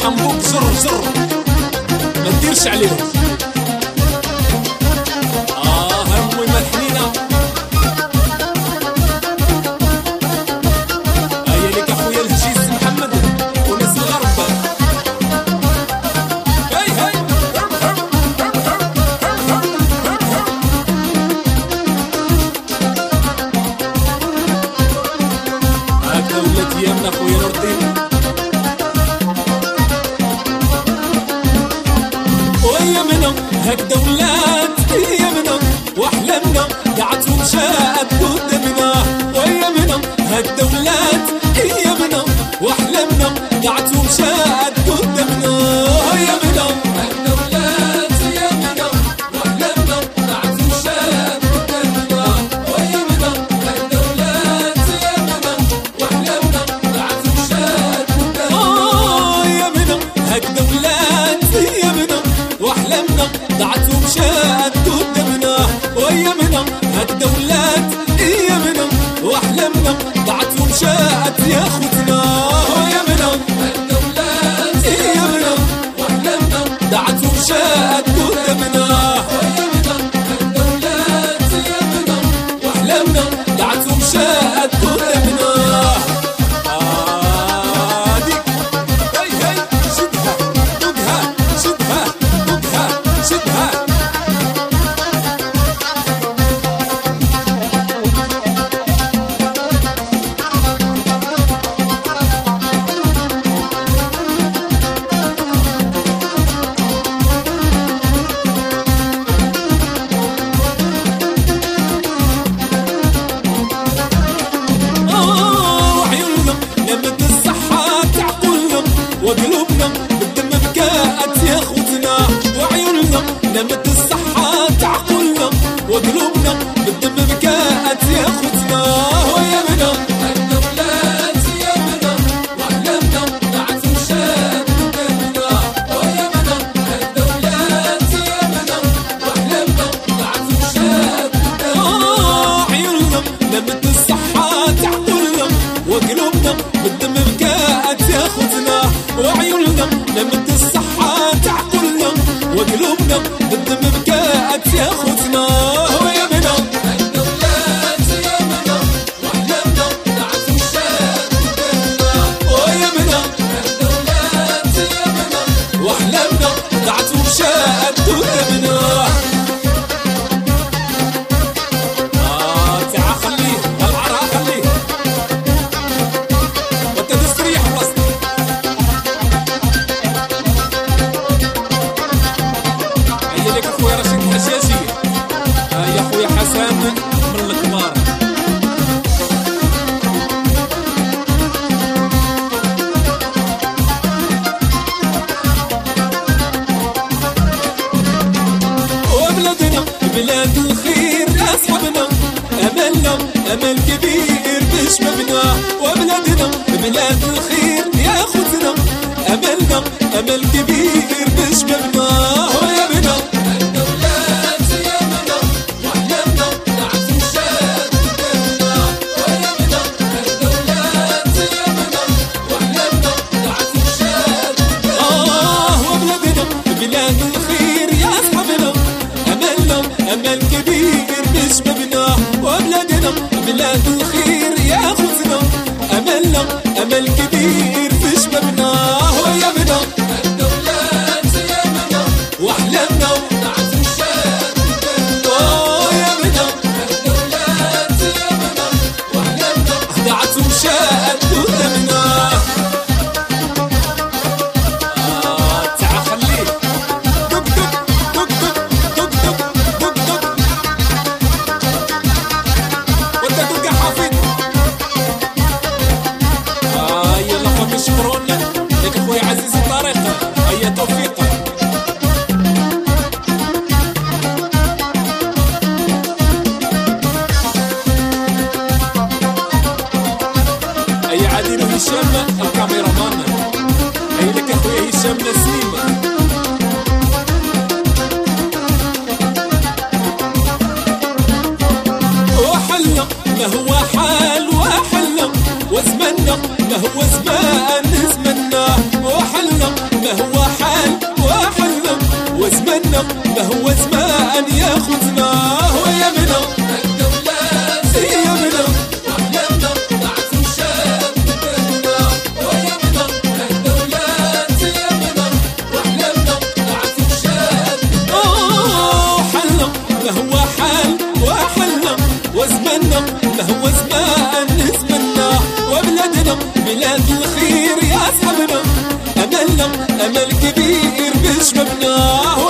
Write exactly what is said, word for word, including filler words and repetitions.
حنبوك زر زر ما تديرش عليهم. اه همي ما الحنينه هيا لك اخويا الهجيز محمد وناس الغرب. هاي هاي هاكا ولات ايامنا اخويا نور الدين. وأيامنا هكذا ولات أيامنا وأحلامنا قعدت ومشات قدامنا. وأيامنا هكذا ولات أيامنا وأحلامنا قعدت ومشات قدامنا. أيامنا هكذا ولات أيامنا وأحلامنا قعدت ومشات قدامنا. وأيامنا هكذا ولات أيامنا وأحلامنا قعدت ومشات قدامنا. أيامنا هكذا ولات أيامنا واحلامنا ضاعت ومشات قدامنا. وايامنا هكذا ولات ايامنا واحلامنا ضاعت ومشات يا خوتنا. وايامنا هكذا ولات ايامنا واحلامنا ضاعت ومشات قدامنا. وايامنا هكذا ولات ايامنا واحلامنا ضاعت ومشات قدامنا. وقلوبنا بالدم بكاءت يا خوتنا. وعيوننا نمت الصحة تعقلنا وقلوبنا بالدم بكاءت يا خوتنا. ويامنا هكذا ولات ايامنا واحلامنا ضاعت ومشات قدامنا. ويامنا هكذا ولات ايامنا واحلامنا ضاعت ومشات قدامنا. عيوننا نمت الصحة تعقلنا وقلوبنا بالدم بكاءت يا خوتنا. وعيوننا نمت الصحة تعقلنا وقلوبنا بالدم بكاءت يا خوتنا. ويامنا هكذا ولات ايامنا واحلامنا ضاعت ومشات قدامنا. ويامنا هكذا ولات ايامنا واحلامنا ضاعت ومشات قدامنا. اه تعا خليه العرا خليه وانت تستريح بلاصتك. هيا لك اخويا رشيد الحجاجي. هيا اخويا حسن من الكبار. وبلادنا بلاد الخير اصحابنا املنا امل كبير بشبابنا. وبلادنا بلاد الخير يا خوتنا املنا امل كبير بشبابنا. ويامنا هكذا ولات ايامنا واحلامنا ضاعت ومشات قدامنا. ويامنا هكذا ولات ايامنا واحلامنا ضاعت ومشات قدامنا. اه وبلادنا بلاد الخير يا اصحابنا املنا امل كبير بشبابنا. وبلادنا بلاد الخير يا خوتنا املنا امل كبير في شبابنا. ويامنا هكذا ولات ايامنا واحلامنا ضاعت ومشات قدامنا. ويامنا هكذا ولات ايامنا واحلامنا ضاعت ومشات قدامنا. آه تعا خليه دق دق دق دق دق دق دق دق وانت دق يا حافظ. آه يلا خويا شكرون لك اخويا عزيز الطريق. هيا توفيق. هيا عادل وهشام الكاميرامان. هيا لك اخويا هشام نسيم. وحلنا ما هو حال وحلنا وزمنا ما هو زمان زمنا. وحلنا ما هو زمان ياخذنا ويمنا الدولات يمنا واحلامنا ضاعت وشات بدنا ويمنا الدولات يمنا واحلامنا ضاعت وشات اوه حلنا ما هو حال وحلنا وزمنا ما هو زمان نزمنا وبلادنا بلاد الخير يا اصحابنا املنا امل كبير بشبابنا